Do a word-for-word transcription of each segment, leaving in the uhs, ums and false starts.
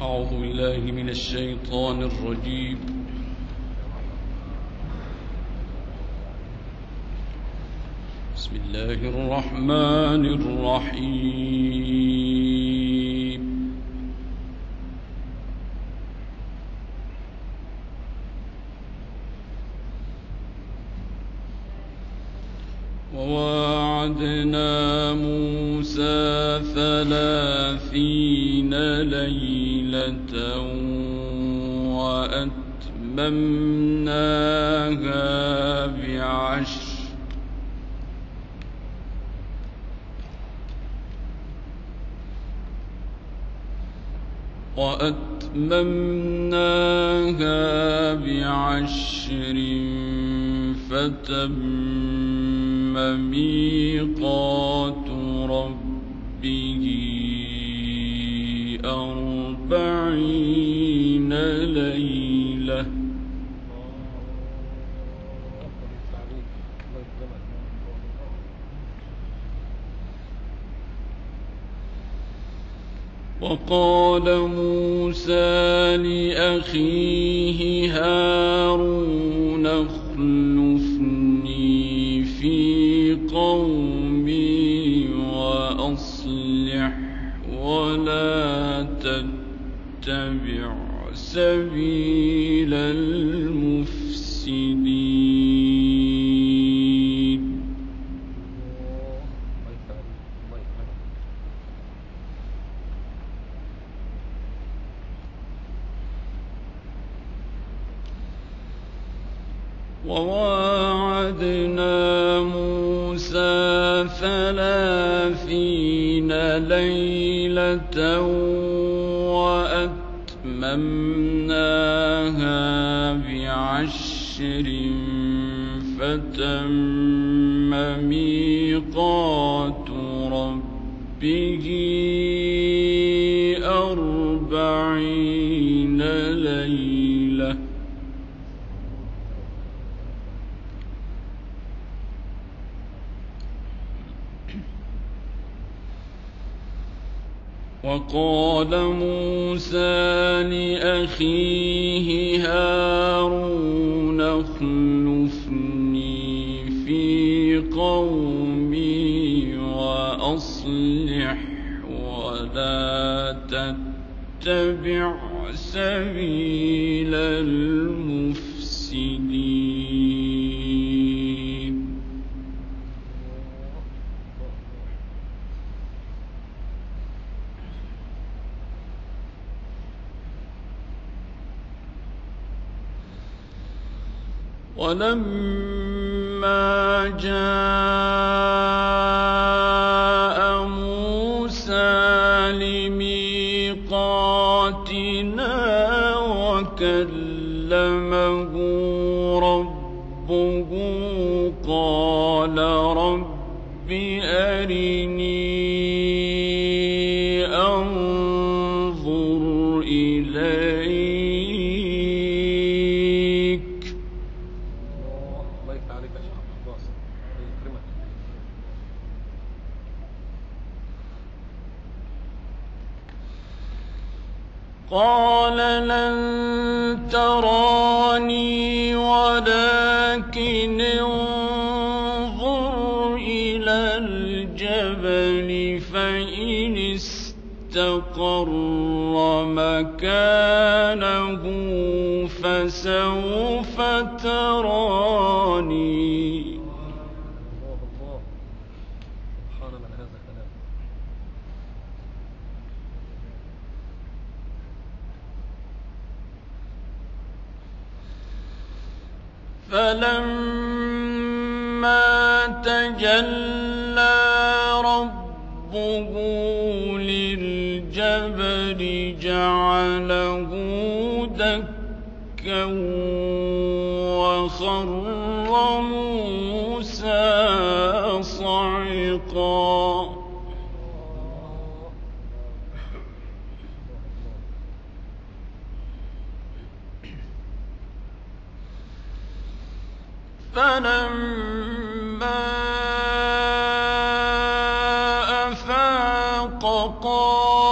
أعوذ بالله من الشيطان الرجيم. بسم الله الرحمن الرحيم. وواعدنا موسى ثلاثين ليلة وأتممناها بعشر وأتممناها بعشر فتم ميقات ربه أربعين ليلة وقال موسى لأخيه هارون اخلفني في قومي وأصلح ولا تتبع سبيل المفسدين. وواعدنا موسى ثلاثين ليلة وأتممناها بعشر فتم ميقات ربه أربعين ليلة وقال موسى لأخيه هارون اخلفني في قومي وأصلح ولا تتبع سبيل المفسدين. ولما جاء موسى لميقاتنا وكلمه ربه قال رب أرني أنظر إليك قال لن تراني ولكن انظر إلى الجبل فإن استقر مكانه فسوف تراني فلما تجلى ربه للجبل جعله دكا وخر موسى صعقا فلما أفاق قال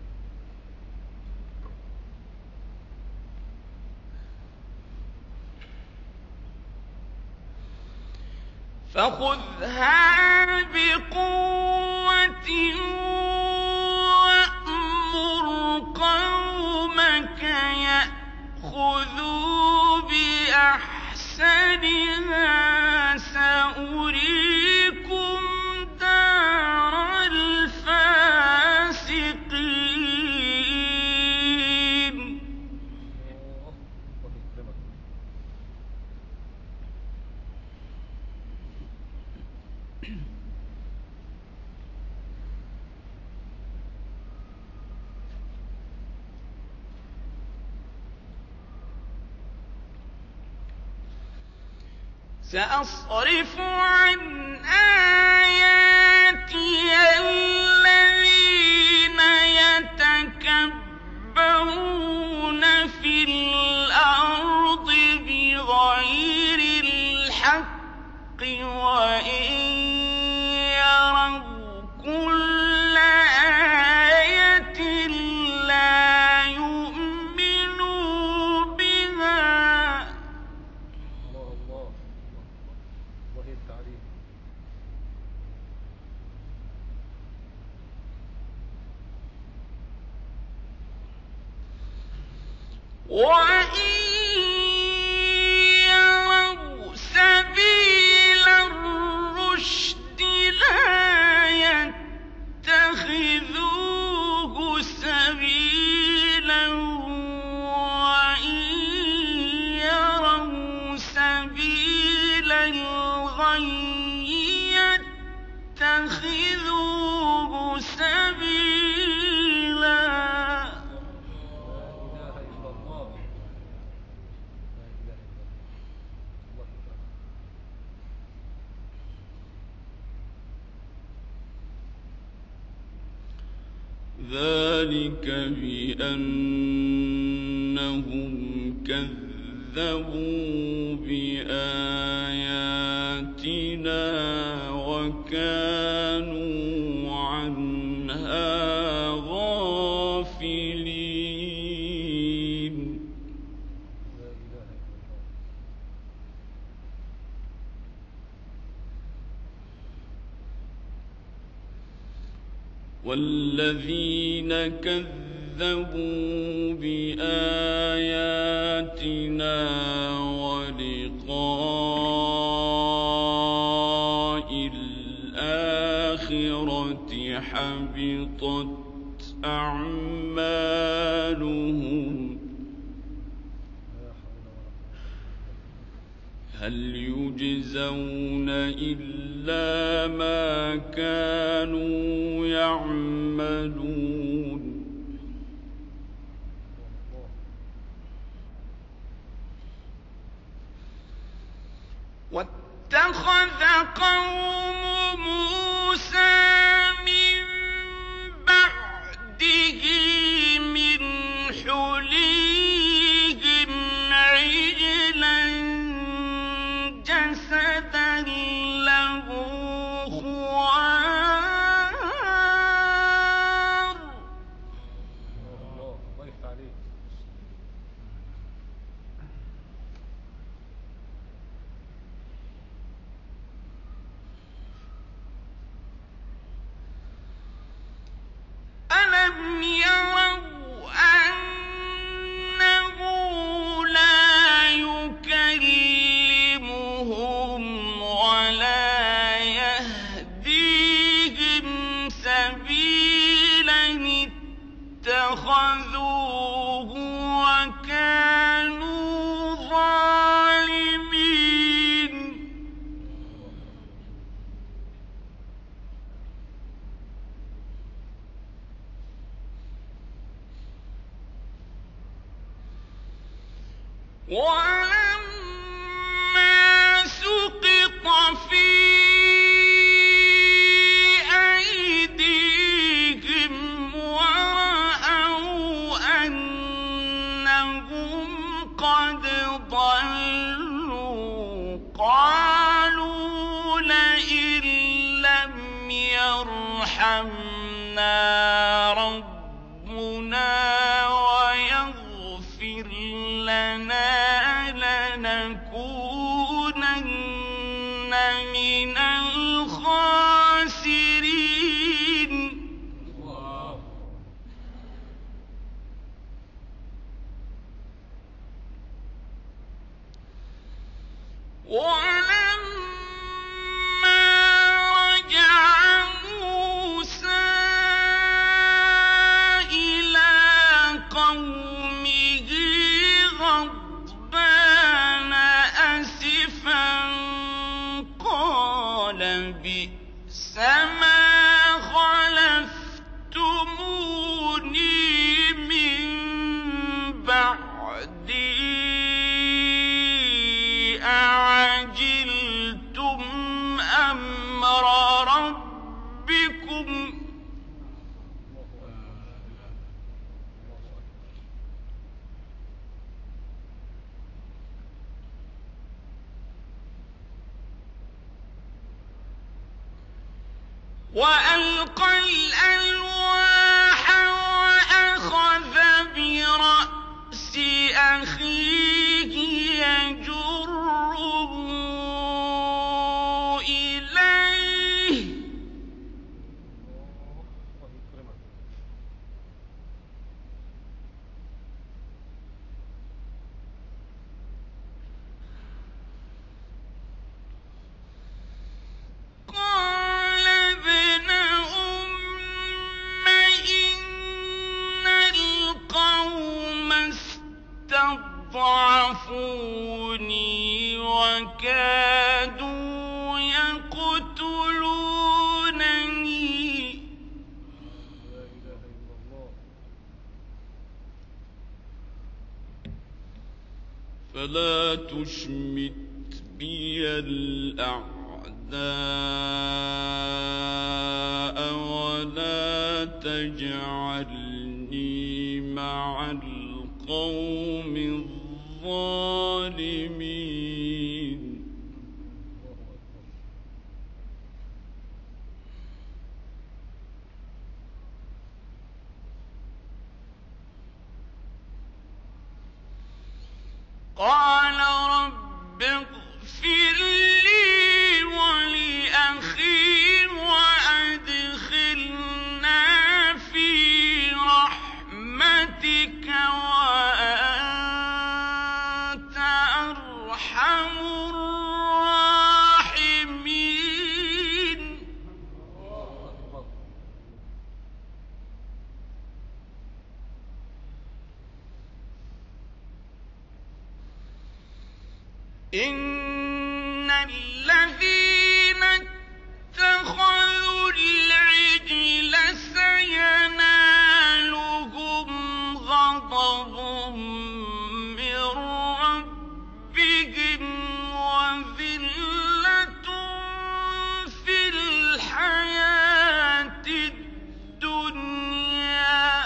فخذها بقوة وأمر قومك يأخذوا بأحسنها سأريكم دار الفاسقين. سأصرف عن آياتي الذين يتكبرون في الأرض بغير الحق وإن يروا كل آية لا يؤمنوا بها. الله الله الله التعليم. وإن يروا سبيل الرشد لا يتخذوه سبيلا وإن يروا سبيل الغي يتخذوه سبيلا. ذلك بأنهم كذبوا بآياتنا وكانوا عنها غافلين. والذين كذبوا بآياتنا ولقاء الآخرة حبطت أعمالهم هل يجزون إلا ما كانوا يعملون. واتخذ قوم موسى من بعده من حليهم عجلا جسدا له خوار. الله الله عليك. ألم يروا أنه لا يكلمهم ولا يهديهم سبيلا اتخذوه وكانوا ظالمين. ولما سقط في أيديهم ورأوا أنهم قد ضلوا قالوا لئن لم يرحمنا ربنا ويغفر لنا لنكونن من ولما رجع موسى إلى قومه غضبان أسفا قال بئس ما خلفتموني من بعدي أعجلتم أمر ربكم وألقى الألواح وأخذ برأس أخيه يجره إليه قال ابن أم إن القوم استضعفوني وكادوا يقتلونني فلا تشمت بي الأعداء ولا تجعلني مع القوم الظالمين قال رب اغفر لي ولأخي وأدخلنا في رحمتك وأنت أرحم الراحمين إن الذين اتخذوا العجل سينالهم غضب من ربهم وذلة في الحياة الدنيا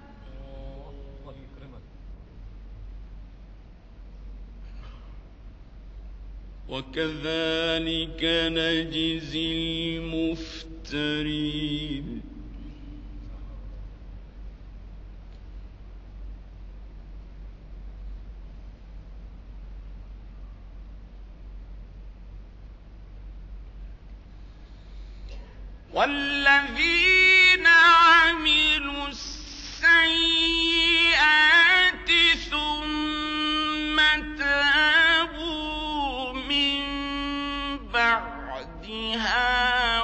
وكذلك نجزي المفترين والذين عملوا السيئات ثم تابوا من بعدها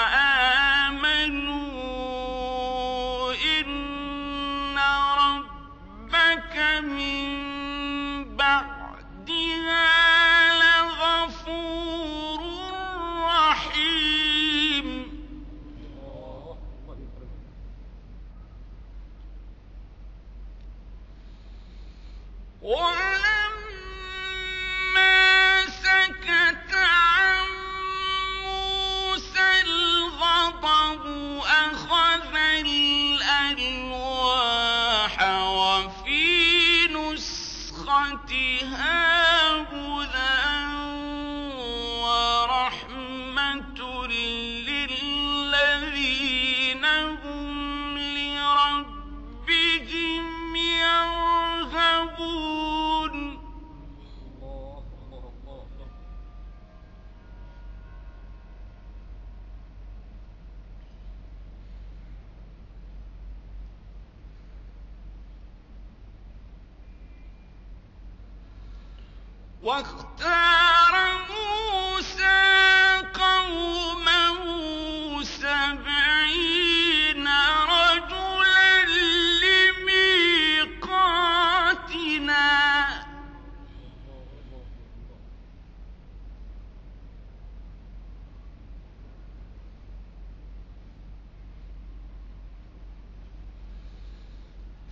وآمنوا إن ربك من بعدها لغفور رحيم ولما سكت عن موسى الغضب أخذ الألواح وفي نسختها هدى ورحمة للذين هم لربهم يرهبون واختار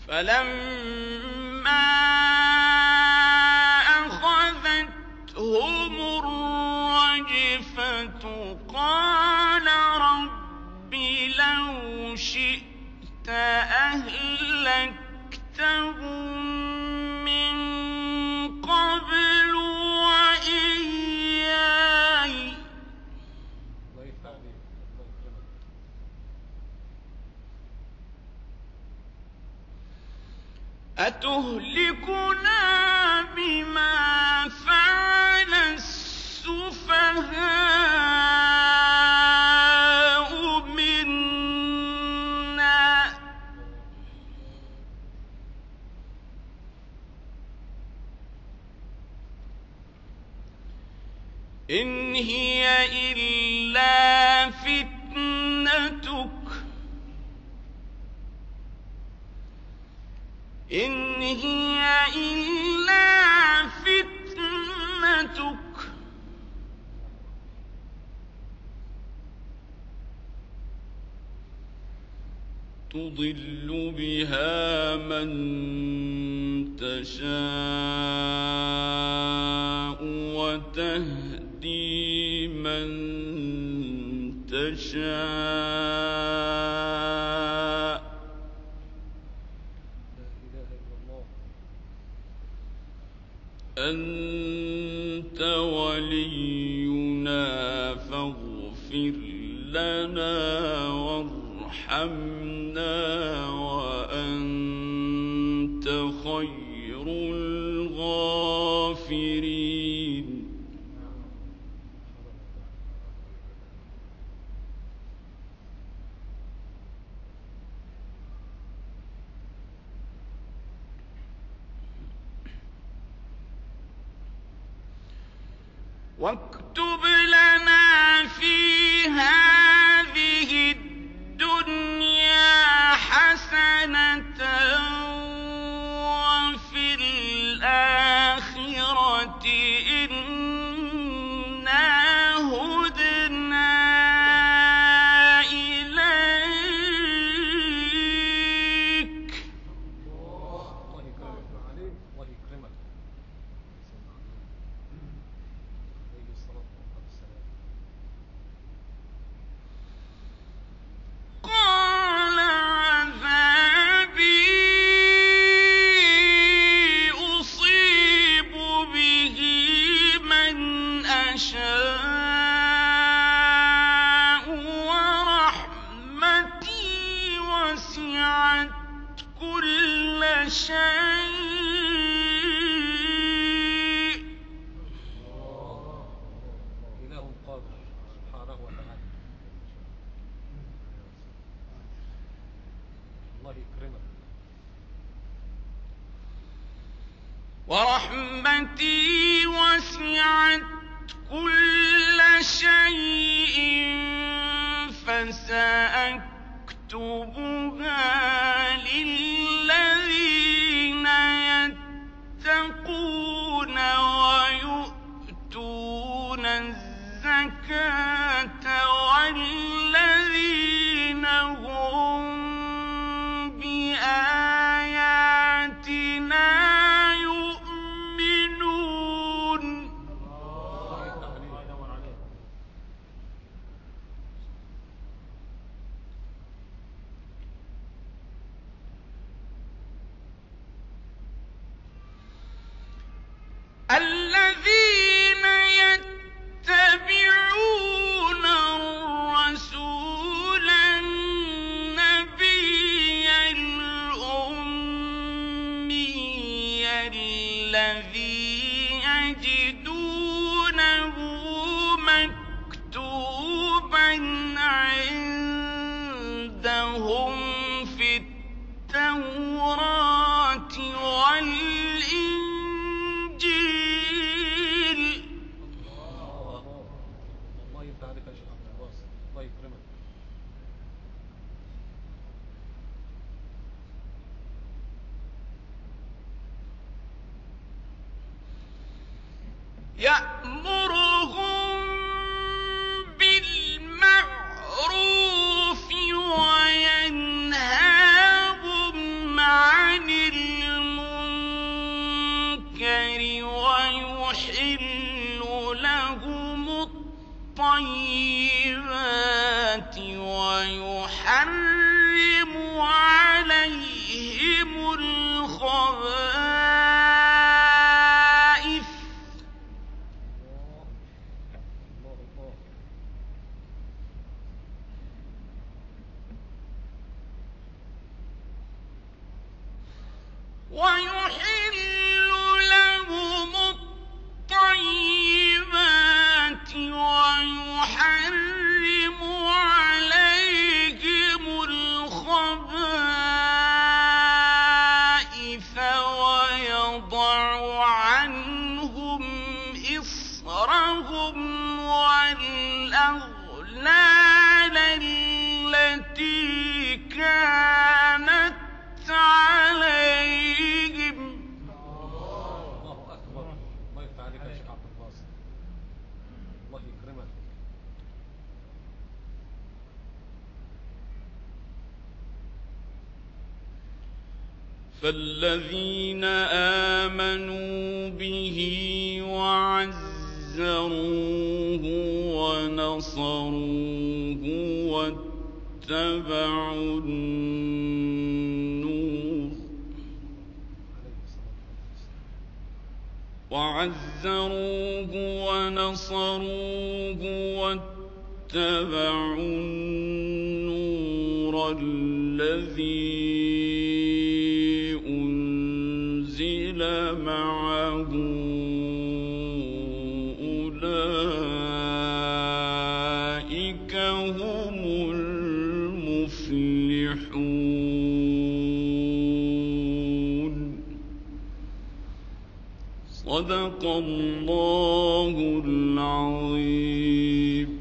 فلما أخذتهم الرجفة قال رب لو شئت أهلكتهم من قبل وإياي أتهلكنا بما فعل السفهاء منا إن هي إلا فتنتك إن هي إلا فتنتك تضل بها من تشاء وتهدي من تشاء أنت ولينا فاغفر لنا وارحمنا وأنت خير الغافرين واكتب لنا في هذه الدنيا حسنة وفي الآخرة إنا هدنا إليك قال عذابي أصيب به من أشاء ورحمتي وسعت كل شيء إله قادر سبحانه وتعالى. الله يكرمك. ورحمتي وسعت كل شيء فسأكتبها للذين يتقون ويؤتون الزكاة والذين هم بآياتنا يؤمنون. الذين يتبعون الرسول النبي الأمي الذي يجدونه مكتوبا عندهم في التوراة والإنجيل. الله يفتح عليك يا شيخ عبد الباسط. الله يكرمك. يأمرهم بالمعروف وينهاهم عن ويحل لهم الطيبات ويحرم عليهم الخبائث ويحل لهم الطيبات ويحرم عليهم الخبائث ويضع عنهم إصرهم والأغلال التي كانت عليهم. الله أكبر. الله يفتح عليك يا شيخ عبد الباسط. الله يكرمك. فالذين آمنوا به وعزروه ونصروه واتبعوا النور وعزروه ونصروه واتبعوا النور الذي أنزل معه أولئك هم المفلحون. صدق الله العظيم.